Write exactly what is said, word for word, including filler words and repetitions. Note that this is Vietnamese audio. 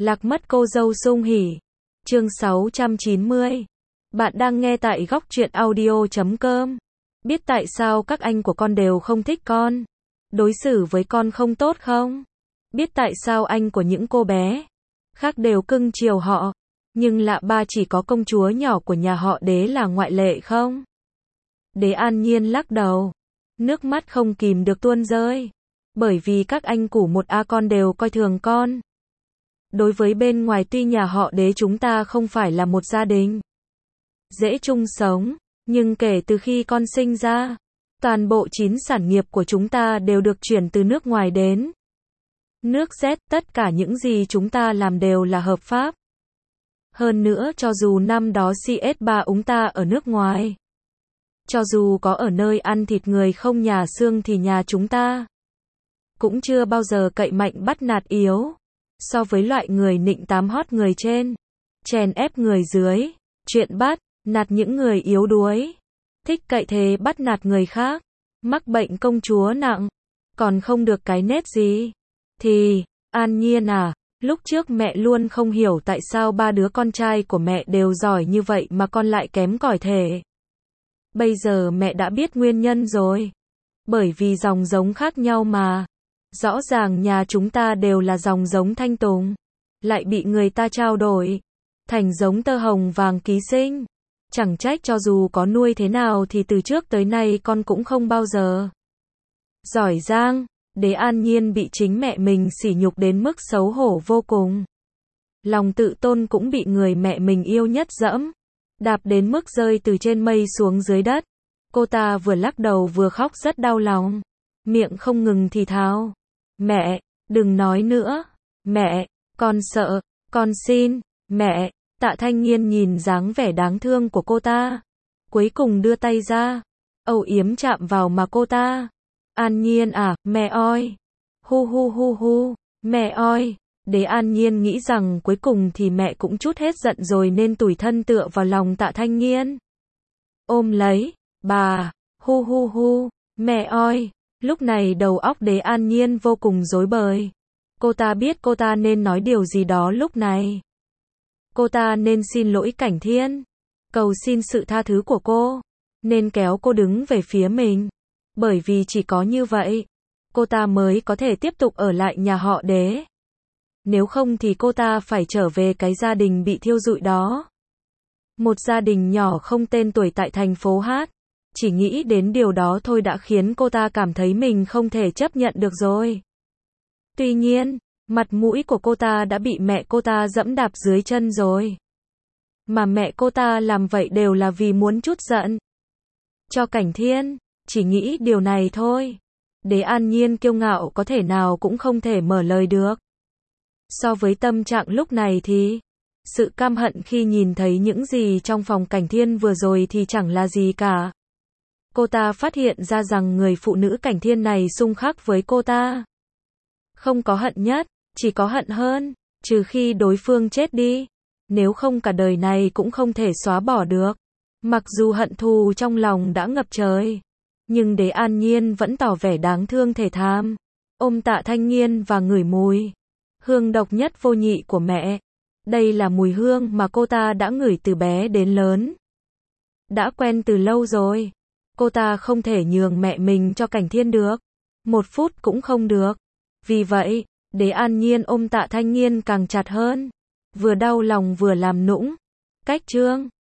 Lạc mất cô dâu sung hỉ. Chương sáu trăm chín mươi. Bạn đang nghe tại góc truyện audio chấm com. Biết tại sao các anh của con đều không thích con? Đối xử với con không tốt không? Biết tại sao anh của những cô bé khác đều cưng chiều họ, nhưng lạ ba chỉ có công chúa nhỏ của nhà họ Đế là ngoại lệ không? Đế An Nhiên lắc đầu, nước mắt không kìm được tuôn rơi, bởi vì các anh củ một A con đều coi thường con. Đối với bên ngoài tuy nhà họ Đế chúng ta không phải là một gia đình dễ chung sống, nhưng kể từ khi con sinh ra, toàn bộ chín sản nghiệp của chúng ta đều được chuyển từ nước ngoài đến. Nước Z, tất cả những gì chúng ta làm đều là hợp pháp. Hơn nữa cho dù năm đó C S ba úng ta ở nước ngoài, cho dù có ở nơi ăn thịt người không nhà xương thì nhà chúng ta cũng chưa bao giờ cậy mạnh bắt nạt yếu. So với loại người nịnh tám hót người trên, chèn ép người dưới, chuyện bắt, nạt những người yếu đuối, thích cậy thế bắt nạt người khác, mắc bệnh công chúa nặng, còn không được cái nết gì. Thì, An Nhiên à, lúc trước mẹ luôn không hiểu tại sao ba đứa con trai của mẹ đều giỏi như vậy mà con lại kém cỏi thể. Bây giờ mẹ đã biết nguyên nhân rồi. Bởi vì dòng giống khác nhau mà. Rõ ràng nhà chúng ta đều là dòng giống thanh tùng, lại bị người ta trao đổi thành giống tơ hồng vàng ký sinh. Chẳng trách cho dù có nuôi thế nào thì từ trước tới nay con cũng không bao giờ giỏi giang. Đế An Nhiên bị chính mẹ mình sỉ nhục đến mức xấu hổ vô cùng. Lòng tự tôn cũng bị người mẹ mình yêu nhất dẫm đạp đến mức rơi từ trên mây xuống dưới đất. Cô ta vừa lắc đầu vừa khóc rất đau lòng, miệng không ngừng thì thào: "Mẹ, đừng nói nữa. Mẹ, con sợ, con xin, mẹ." Tạ Thanh Nghiên nhìn dáng vẻ đáng thương của cô ta, cuối cùng đưa tay ra, âu yếm chạm vào mà cô ta. "An Nhiên à, mẹ ơi. Hu hu hu hu, mẹ ơi." Đế An Nhiên nghĩ rằng cuối cùng thì mẹ cũng trút hết giận rồi nên tủi thân tựa vào lòng Tạ Thanh Nghiên, ôm lấy bà. "Hu hu hu, mẹ ơi." Lúc này đầu óc Đế An Nhiên vô cùng rối bời. Cô ta biết cô ta nên nói điều gì đó lúc này. Cô ta nên xin lỗi Cảnh Thiên, cầu xin sự tha thứ của cô, nên kéo cô đứng về phía mình. Bởi vì chỉ có như vậy, cô ta mới có thể tiếp tục ở lại nhà họ Đế. Nếu không thì cô ta phải trở về cái gia đình bị thiêu rụi đó. Một gia đình nhỏ không tên tuổi tại thành phố Hát. Chỉ nghĩ đến điều đó thôi đã khiến cô ta cảm thấy mình không thể chấp nhận được rồi. Tuy nhiên, mặt mũi của cô ta đã bị mẹ cô ta dẫm đạp dưới chân rồi. Mà mẹ cô ta làm vậy đều là vì muốn trút giận cho Cảnh Thiên. Chỉ nghĩ điều này thôi, Đế An Nhiên kiêu ngạo có thể nào cũng không thể mở lời được. So với tâm trạng lúc này thì, sự căm hận khi nhìn thấy những gì trong phòng Cảnh Thiên vừa rồi thì chẳng là gì cả. Cô ta phát hiện ra rằng người phụ nữ Cảnh Thiên này xung khắc với cô ta. Không có hận nhất, chỉ có hận hơn, trừ khi đối phương chết đi. Nếu không cả đời này cũng không thể xóa bỏ được. Mặc dù hận thù trong lòng đã ngập trời, nhưng Đế An Nhiên vẫn tỏ vẻ đáng thương thể thảm, ôm Tạ Thanh Nghiên và ngửi mùi hương độc nhất vô nhị của mẹ. Đây là mùi hương mà cô ta đã ngửi từ bé đến lớn, đã quen từ lâu rồi. Cô ta không thể nhường mẹ mình cho Cảnh Thiên được, một phút cũng không được. Vì vậy, Đế An Nhiên ôm Tạ Thanh Nghiên càng chặt hơn, vừa đau lòng vừa làm nũng. Cách chương